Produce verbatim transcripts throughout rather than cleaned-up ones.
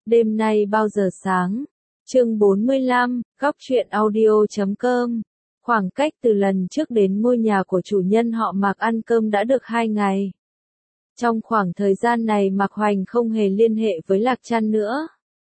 Đêm nay bao giờ sáng? Chương bốn mươi lăm, góc truyện audio chấm com. Khoảng cách từ lần trước đến ngôi nhà của chủ nhân họ Mạc ăn cơm đã được hai ngày. Trong khoảng thời gian này Mạc Hoành không hề liên hệ với Lạc Trăn nữa.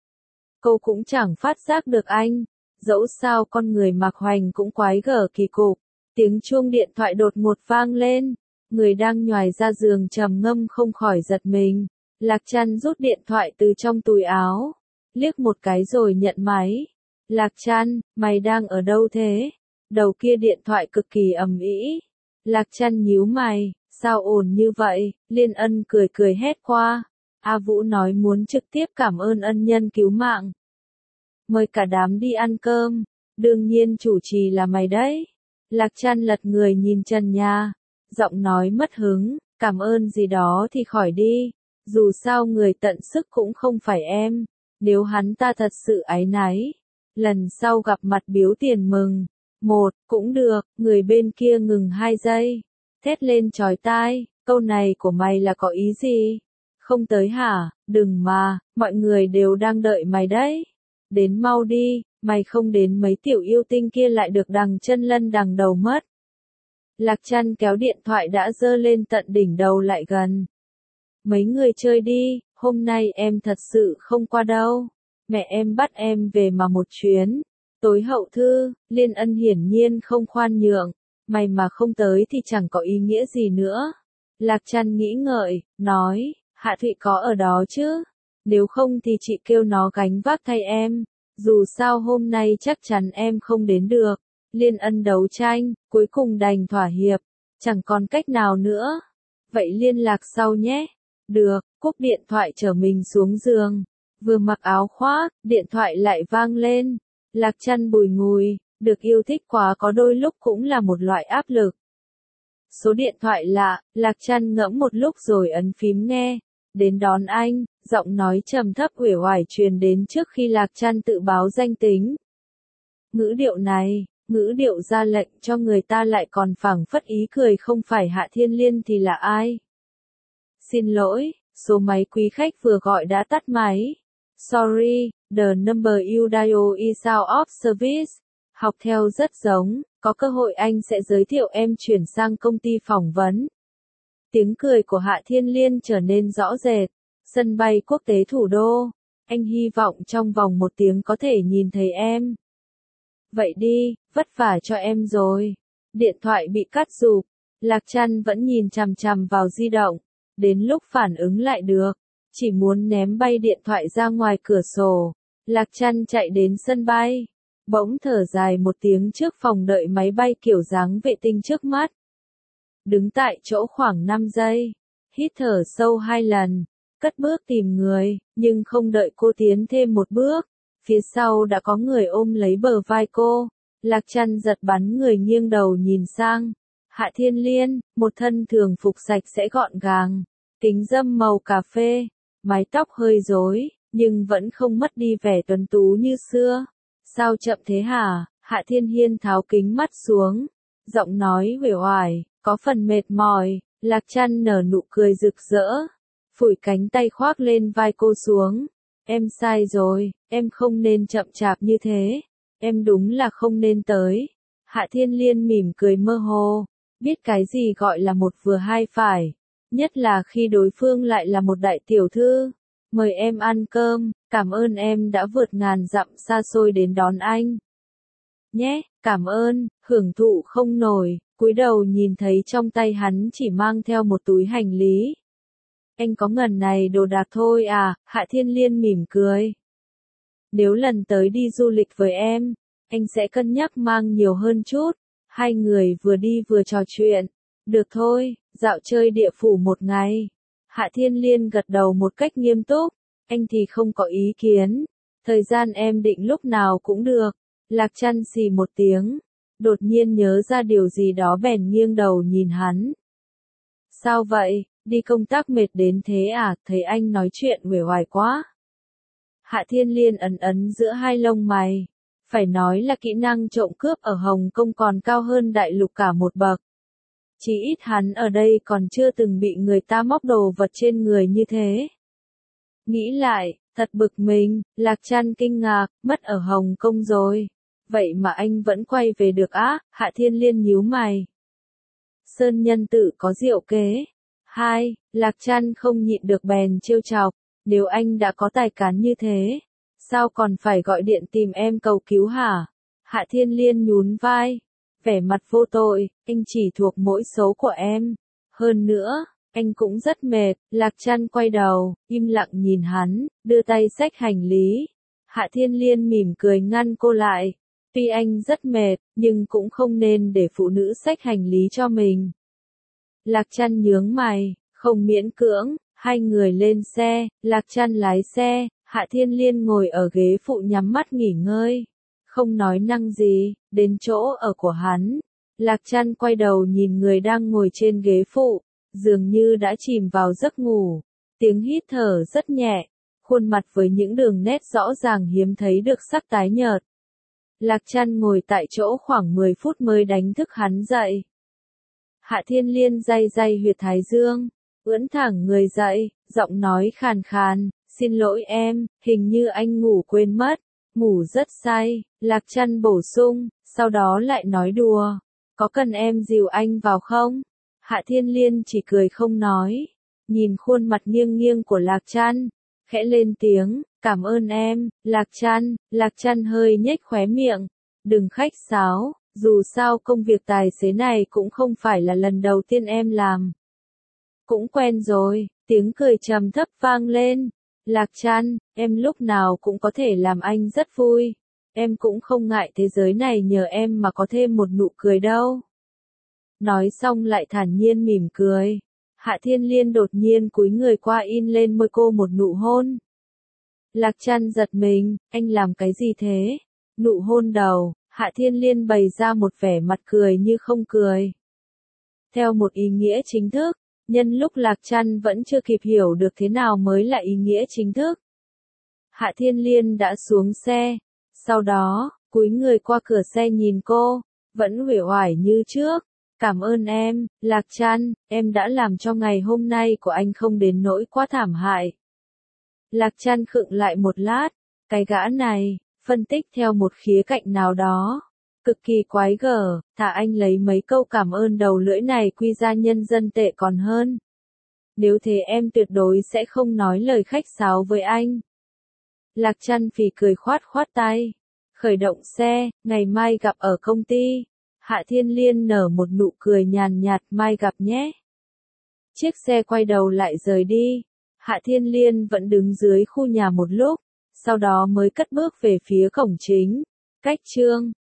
Cô cũng chẳng phát giác được anh. Dẫu sao con người Mạc Hoành cũng quái gở kỳ cục. Tiếng chuông điện thoại đột ngột vang lên. Người đang nhoài ra giường trầm ngâm không khỏi giật mình. Lạc Trăn rút điện thoại từ trong túi áo. Liếc một cái rồi nhận máy. Lạc Trăn, mày đang ở đâu thế? Đầu kia điện thoại cực kỳ ầm ĩ. Lạc Trăn nhíu mày, sao ồn như vậy? Liên Ân cười cười hét qua. A Vũ nói muốn trực tiếp cảm ơn ân nhân cứu mạng. Mời cả đám đi ăn cơm. Đương nhiên chủ trì là mày đấy. Lạc Trăn lật người nhìn trần nhà. Giọng nói mất hứng, cảm ơn gì đó thì khỏi đi. Dù sao người tận sức cũng không phải em. Nếu hắn ta thật sự áy náy, lần sau gặp mặt biếu tiền mừng. Một, cũng được, người bên kia ngừng hai giây. Thét lên chói tai, câu này của mày là có ý gì? Không tới hả? Đừng mà, mọi người đều đang đợi mày đấy. Đến mau đi, mày không đến mấy tiểu yêu tinh kia lại được đằng chân lân đằng đầu mất. Lạc Trăn kéo điện thoại đã dơ lên tận đỉnh đầu lại gần. Mấy người chơi đi, hôm nay em thật sự không qua đâu. Mẹ em bắt em về mà một chuyến. Tối hậu thư, Liên Ân hiển nhiên không khoan nhượng. Mày mà không tới thì chẳng có ý nghĩa gì nữa. Lạc Trăn nghĩ ngợi, nói, Hạ Thụy có ở đó chứ. Nếu không thì chị kêu nó gánh vác thay em. Dù sao hôm nay chắc chắn em không đến được. Liên Ân đấu tranh, cuối cùng đành thỏa hiệp. Chẳng còn cách nào nữa. Vậy liên lạc sau nhé. Được, cúp điện thoại chở mình xuống giường. Vừa mặc áo khoác, điện thoại lại vang lên. Lạc Trăn bùi ngùi, được yêu thích quá có đôi lúc cũng là một loại áp lực. Số điện thoại lạ, Lạc Trăn ngẫm một lúc rồi ấn phím nghe. Đến đón anh, giọng nói trầm thấp uể oải truyền đến trước khi Lạc Trăn tự báo danh tính. Ngữ điệu này, ngữ điệu ra lệnh cho người ta lại còn phảng phất ý cười không phải Hạ Thiên Liên thì là ai? Xin lỗi, số máy quý khách vừa gọi đã tắt máy. Sorry, the number you dial is out of service. Học theo rất giống, có cơ hội anh sẽ giới thiệu em chuyển sang công ty phỏng vấn. Tiếng cười của Hạ Thiên Liên trở nên rõ rệt. Sân bay quốc tế thủ đô. Anh hy vọng trong vòng một tiếng có thể nhìn thấy em. Vậy đi, vất vả cho em rồi. Điện thoại bị cắt rụp. Lạc Trăn vẫn nhìn chằm chằm vào di động. Đến lúc phản ứng lại được. Chỉ muốn ném bay điện thoại ra ngoài cửa sổ. Lạc Trăn chạy đến sân bay. Bỗng thở dài một tiếng trước phòng đợi máy bay kiểu dáng vệ tinh trước mắt. Đứng tại chỗ khoảng năm giây. Hít thở sâu hai lần. Cất bước tìm người, nhưng không đợi cô tiến thêm một bước. Phía sau đã có người ôm lấy bờ vai cô. Lạc Trăn giật bắn người nghiêng đầu nhìn sang. Hạ Thiên Liên, một thân thường phục sạch sẽ gọn gàng. Kính râm màu cà phê. Mái tóc hơi rối, nhưng vẫn không mất đi vẻ tuấn tú như xưa. Sao chậm thế hả? Hạ Thiên Hiên tháo kính mắt xuống. Giọng nói uể oải, có phần mệt mỏi. Lạc Trăn nở nụ cười rực rỡ. Phủi cánh tay khoác lên vai cô xuống. Em sai rồi, em không nên chậm chạp như thế. Em đúng là không nên tới. Hạ Thiên Liên mỉm cười mơ hồ. Biết cái gì gọi là một vừa hai phải. Nhất là khi đối phương lại là một đại tiểu thư. Mời em ăn cơm, cảm ơn em đã vượt ngàn dặm xa xôi đến đón anh. Nhé, cảm ơn, hưởng thụ không nổi, cúi đầu nhìn thấy trong tay hắn chỉ mang theo một túi hành lý. Anh có ngần này đồ đạc thôi à, Hạ Thiên Liên mỉm cười. Nếu lần tới đi du lịch với em, anh sẽ cân nhắc mang nhiều hơn chút. Hai người vừa đi vừa trò chuyện. Được thôi, dạo chơi địa phủ một ngày. Hạ Thiên Liên gật đầu một cách nghiêm túc. Anh thì không có ý kiến. Thời gian em định lúc nào cũng được. Lạc Trăn xì một tiếng. Đột nhiên nhớ ra điều gì đó bèn nghiêng đầu nhìn hắn. Sao vậy, đi công tác mệt đến thế à, thấy anh nói chuyện uể oải quá. Hạ Thiên Liên ấn ấn giữa hai lông mày. Phải nói là kỹ năng trộm cướp ở Hồng Kông còn cao hơn đại lục cả một bậc. Chỉ ít hắn ở đây còn chưa từng bị người ta móc đồ vật trên người như thế. Nghĩ lại, Thật bực mình, Lạc Trăn kinh ngạc, mất ở Hồng Kông rồi. Vậy mà anh vẫn quay về được á, Hạ Thiên Liên nhíu mày. Sơn nhân tự có diệu kế. Hai, Lạc Trăn không nhịn được bèn trêu chọc, nếu anh đã có tài cán như thế, sao còn phải gọi điện tìm em cầu cứu hả? Hạ Thiên Liên nhún vai, vẻ mặt vô tội, anh chỉ thuộc mỗi số của em. Hơn nữa, anh cũng rất mệt. Lạc Trăn quay đầu, im lặng nhìn hắn, đưa tay xách hành lý. Hạ Thiên Liên mỉm cười ngăn cô lại. Tuy anh rất mệt, nhưng cũng không nên để phụ nữ xách hành lý cho mình. Lạc Trăn nhướng mày, không miễn cưỡng, hai người lên xe, Lạc Trăn lái xe, Hạ Thiên Liên ngồi ở ghế phụ nhắm mắt nghỉ ngơi. Không nói năng gì, đến chỗ ở của hắn. Lạc Trăn quay đầu nhìn người đang ngồi trên ghế phụ, dường như đã chìm vào giấc ngủ. Tiếng hít thở rất nhẹ, khuôn mặt với những đường nét rõ ràng hiếm thấy được sắc tái nhợt. Lạc Trăn ngồi tại chỗ khoảng mười phút mới đánh thức hắn dậy. Hạ Thiên Liên day day huyệt thái dương, ưỡn thẳng người dậy, giọng nói khàn khàn, xin lỗi em, hình như anh ngủ quên mất, ngủ rất say. Lạc Trăn bổ sung, sau đó lại nói đùa, có cần em dìu anh vào không? Hạ Thiên Liên chỉ cười không nói, nhìn khuôn mặt nghiêng nghiêng của Lạc Trăn, khẽ lên tiếng, cảm ơn em, Lạc Trăn. Lạc Trăn hơi nhếch khóe miệng, đừng khách sáo, dù sao công việc tài xế này cũng không phải là lần đầu tiên em làm. Cũng quen rồi, tiếng cười trầm thấp vang lên. Lạc Trăn, em lúc nào cũng có thể làm anh rất vui. Em cũng không ngại thế giới này nhờ em mà có thêm một nụ cười đâu. Nói xong lại thản nhiên mỉm cười. Hạ Thiên Liên đột nhiên cúi người qua in lên môi cô một nụ hôn. Lạc Trăn giật mình, anh làm cái gì thế? Nụ hôn đầu, Hạ Thiên Liên bày ra một vẻ mặt cười như không cười. Theo một ý nghĩa chính thức, nhân lúc Lạc Trăn vẫn chưa kịp hiểu được thế nào mới là ý nghĩa chính thức. Hạ Thiên Liên đã xuống xe, sau đó, cúi người qua cửa xe nhìn cô, vẫn uể oải như trước. Cảm ơn em, Lạc Trăn, em đã làm cho ngày hôm nay của anh không đến nỗi quá thảm hại. Lạc Trăn khựng lại một lát, cái gã này, phân tích theo một khía cạnh nào đó, cực kỳ quái gở, thà anh lấy mấy câu cảm ơn đầu lưỡi này quy ra nhân dân tệ còn hơn. Nếu thế em tuyệt đối sẽ không nói lời khách sáo với anh. Lạc Trăn phì cười khoát khoát tay, khởi động xe, ngày mai gặp ở công ty. Hạ Thiên Liên nở một nụ cười nhàn nhạt, mai gặp nhé. Chiếc xe quay đầu lại rời đi. Hạ Thiên Liên vẫn đứng dưới khu nhà một lúc, sau đó mới cất bước về phía cổng chính. Cách chương